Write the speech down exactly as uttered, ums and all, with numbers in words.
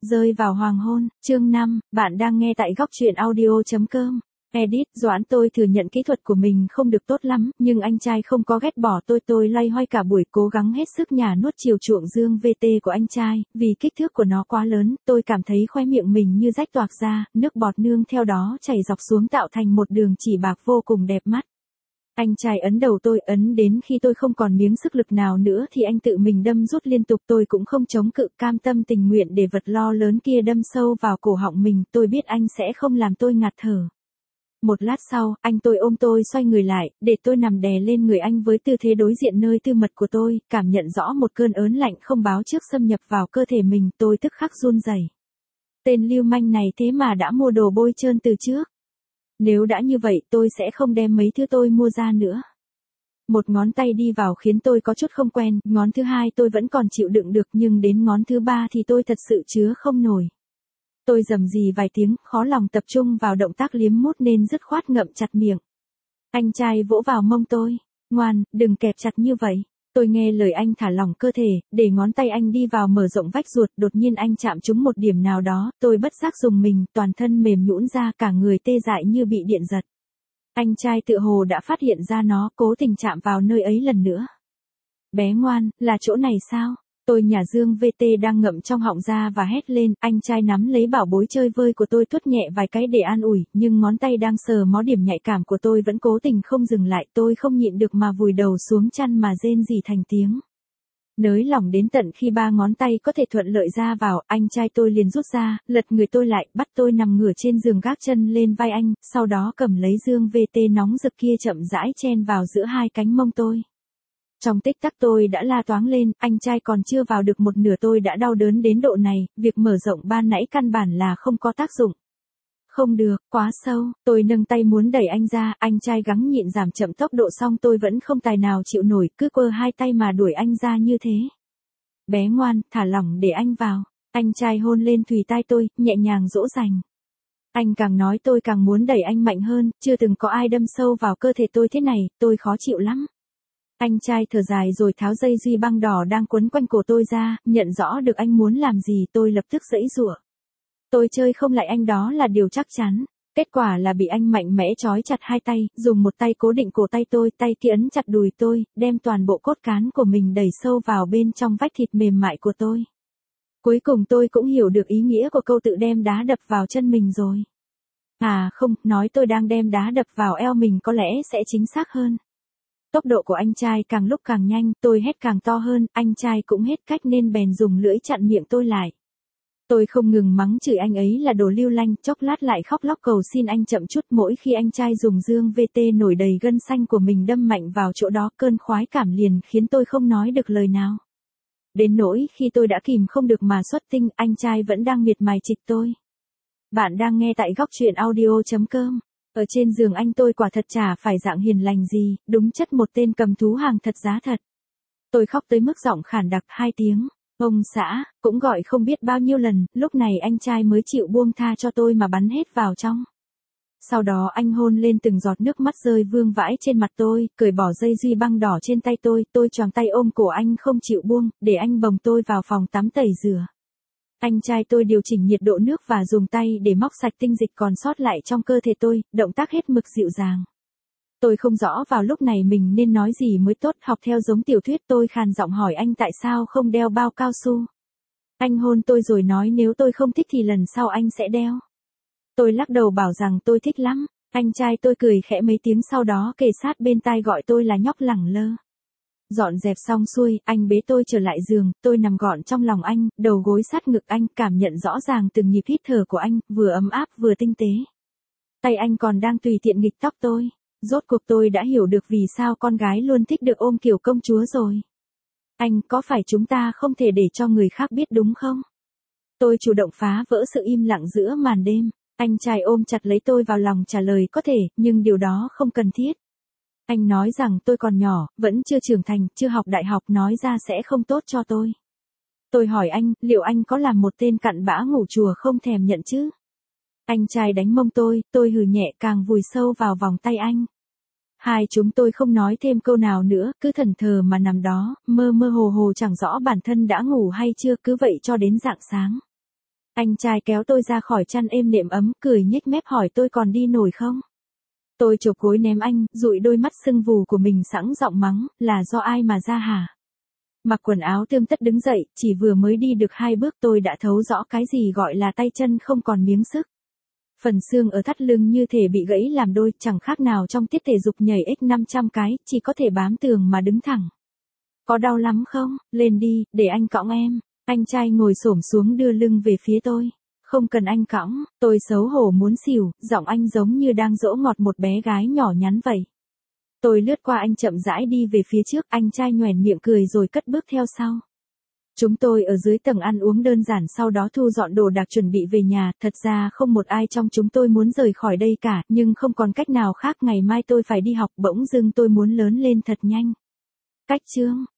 Rơi vào hoàng hôn, chương năm, bạn đang nghe tại góc truyện audio.com. Edit, Doãn tôi thừa nhận kỹ thuật của mình không được tốt lắm, nhưng anh trai không có ghét bỏ tôi tôi loay hoay cả buổi cố gắng hết sức nhả nuốt chiều chuộng dương vê tê của anh trai, vì kích thước của nó quá lớn, tôi cảm thấy khoe miệng mình như rách toạc ra, nước bọt nương theo đó chảy dọc xuống tạo thành một đường chỉ bạc vô cùng đẹp mắt. Anh trai ấn đầu tôi, ấn đến khi tôi không còn miếng sức lực nào nữa thì anh tự mình đâm rút liên tục, tôi cũng không chống cự, cam tâm tình nguyện để vật lo lớn kia đâm sâu vào cổ họng mình, tôi biết anh sẽ không làm tôi ngạt thở. Một lát sau, anh tôi ôm tôi xoay người lại, để tôi nằm đè lên người anh với tư thế đối diện nơi tư mật của tôi, cảm nhận rõ một cơn ớn lạnh không báo trước xâm nhập vào cơ thể mình, tôi tức khắc run rẩy. Tên lưu manh này thế mà đã mua đồ bôi trơn từ trước. Nếu đã như vậy tôi sẽ không đem mấy thứ tôi mua ra nữa. Một ngón tay đi vào khiến tôi có chút không quen, ngón thứ hai tôi vẫn còn chịu đựng được nhưng đến ngón thứ ba thì tôi thật sự chứa không nổi. Tôi rầm rì vài tiếng, khó lòng tập trung vào động tác liếm mút nên dứt khoát ngậm chặt miệng. Anh trai vỗ vào mông tôi, ngoan, đừng kẹp chặt như vậy. Tôi nghe lời anh thả lỏng cơ thể, để ngón tay anh đi vào mở rộng vách ruột, đột nhiên anh chạm trúng một điểm nào đó, tôi bất giác dùng mình, toàn thân mềm nhũn ra, cả người tê dại như bị điện giật. Anh trai tự hồ đã phát hiện ra nó, cố tình chạm vào nơi ấy lần nữa. Bé ngoan, là chỗ này sao? Tôi nhả dương vê tê đang ngậm trong họng ra và hét lên, anh trai nắm lấy bảo bối chơi vơi của tôi tuốt nhẹ vài cái để an ủi, nhưng ngón tay đang sờ mó điểm nhạy cảm của tôi vẫn cố tình không dừng lại, tôi không nhịn được mà vùi đầu xuống chăn mà rên rỉ thành tiếng. Nới lỏng đến tận khi ba ngón tay có thể thuận lợi ra vào, anh trai tôi liền rút ra, lật người tôi lại, bắt tôi nằm ngửa trên giường gác chân lên vai anh, sau đó cầm lấy dương vê tê nóng rực kia chậm rãi chen vào giữa hai cánh mông tôi. Trong tích tắc tôi đã la toáng lên, anh trai còn chưa vào được một nửa tôi đã đau đớn đến độ này, việc mở rộng ban nãy căn bản là không có tác dụng. Không được, quá sâu, tôi nâng tay muốn đẩy anh ra, anh trai gắng nhịn giảm chậm tốc độ xong tôi vẫn không tài nào chịu nổi, cứ quơ hai tay mà đuổi anh ra như thế. Bé ngoan, thả lỏng để anh vào, anh trai hôn lên thùy tai tôi, nhẹ nhàng dỗ dành. Anh càng nói tôi càng muốn đẩy anh mạnh hơn, chưa từng có ai đâm sâu vào cơ thể tôi thế này, tôi khó chịu lắm. Anh trai thở dài rồi tháo dây duy băng đỏ đang quấn quanh cổ tôi ra, nhận rõ được anh muốn làm gì tôi lập tức giãy giụa. Tôi chơi không lại anh đó là điều chắc chắn. Kết quả là bị anh mạnh mẽ trói chặt hai tay, dùng một tay cố định cổ tay tôi, tay kia ấn chặt đùi tôi, đem toàn bộ cốt cán của mình đẩy sâu vào bên trong vách thịt mềm mại của tôi. Cuối cùng tôi cũng hiểu được ý nghĩa của câu tự đem đá đập vào chân mình rồi. À không, nói tôi đang đem đá đập vào eo mình có lẽ sẽ chính xác hơn. Tốc độ của anh trai càng lúc càng nhanh, tôi hét càng to hơn, anh trai cũng hết cách nên bèn dùng lưỡi chặn miệng tôi lại. Tôi không ngừng mắng chửi anh ấy là đồ lưu lanh, chốc lát lại khóc lóc cầu xin anh chậm chút, mỗi khi anh trai dùng dương vê tê nổi đầy gân xanh của mình đâm mạnh vào chỗ đó, cơn khoái cảm liền khiến tôi không nói được lời nào. Đến nỗi khi tôi đã kìm không được mà xuất tinh, anh trai vẫn đang miệt mài chịch tôi. Bạn đang nghe tại góc truyện audio.com. Ở trên giường anh tôi quả thật chả phải dạng hiền lành gì, đúng chất một tên cầm thú hàng thật giá thật. Tôi khóc tới mức giọng khản đặc hai tiếng, ông xã, cũng gọi không biết bao nhiêu lần, lúc này anh trai mới chịu buông tha cho tôi mà bắn hết vào trong. Sau đó anh hôn lên từng giọt nước mắt rơi vương vãi trên mặt tôi, cởi bỏ dây duy băng đỏ trên tay tôi, tôi choàng tay ôm cổ anh không chịu buông, để anh bồng tôi vào phòng tắm tẩy rửa. Anh trai tôi điều chỉnh nhiệt độ nước và dùng tay để móc sạch tinh dịch còn sót lại trong cơ thể tôi, động tác hết mực dịu dàng. Tôi không rõ vào lúc này mình nên nói gì mới tốt, học theo giống tiểu thuyết tôi khàn giọng hỏi anh tại sao không đeo bao cao su. Anh hôn tôi rồi nói nếu tôi không thích thì lần sau anh sẽ đeo. Tôi lắc đầu bảo rằng tôi thích lắm, anh trai tôi cười khẽ mấy tiếng sau đó kề sát bên tai gọi tôi là nhóc lẳng lơ. Dọn dẹp xong xuôi, anh bế tôi trở lại giường, tôi nằm gọn trong lòng anh, đầu gối sát ngực anh, cảm nhận rõ ràng từng nhịp hít thở của anh, vừa ấm áp vừa tinh tế. Tay anh còn đang tùy tiện nghịch tóc tôi, rốt cuộc tôi đã hiểu được vì sao con gái luôn thích được ôm kiểu công chúa rồi. Anh, có phải chúng ta không thể để cho người khác biết đúng không? Tôi chủ động phá vỡ sự im lặng giữa màn đêm, anh trai ôm chặt lấy tôi vào lòng trả lời có thể, nhưng điều đó không cần thiết. Anh nói rằng tôi còn nhỏ, vẫn chưa trưởng thành, chưa học đại học, nói ra sẽ không tốt cho tôi. Tôi hỏi anh, liệu anh có làm một tên cặn bã ngủ chùa không thèm nhận chứ? Anh trai đánh mông tôi, tôi hừ nhẹ càng vùi sâu vào vòng tay anh. Hai chúng tôi không nói thêm câu nào nữa, cứ thẫn thờ mà nằm đó, mơ mơ hồ hồ chẳng rõ bản thân đã ngủ hay chưa, cứ vậy cho đến rạng sáng. Anh trai kéo tôi ra khỏi chăn êm nệm ấm, cười nhếch mép hỏi tôi còn đi nổi không? Tôi chộp gối ném anh, dụi đôi mắt sưng vù của mình sẵn giọng mắng, là do ai mà ra hả? Mặc quần áo tươm tất đứng dậy, chỉ vừa mới đi được hai bước tôi đã thấu rõ cái gì gọi là tay chân không còn miếng sức. Phần xương ở thắt lưng như thể bị gãy làm đôi, chẳng khác nào trong tiết thể dục nhảy x năm trăm cái, chỉ có thể bám tường mà đứng thẳng. Có đau lắm không? Lên đi, để anh cõng em. Anh trai ngồi xổm xuống đưa lưng về phía tôi. Không cần anh cõng, tôi xấu hổ muốn xỉu, giọng anh giống như đang dỗ ngọt một bé gái nhỏ nhắn vậy. Tôi lướt qua anh chậm rãi đi về phía trước, anh trai nhoẻn miệng cười rồi cất bước theo sau. Chúng tôi ở dưới tầng ăn uống đơn giản sau đó thu dọn đồ đạc chuẩn bị về nhà, thật ra không một ai trong chúng tôi muốn rời khỏi đây cả, nhưng không còn cách nào khác, ngày mai tôi phải đi học, bỗng dưng tôi muốn lớn lên thật nhanh. Cách chương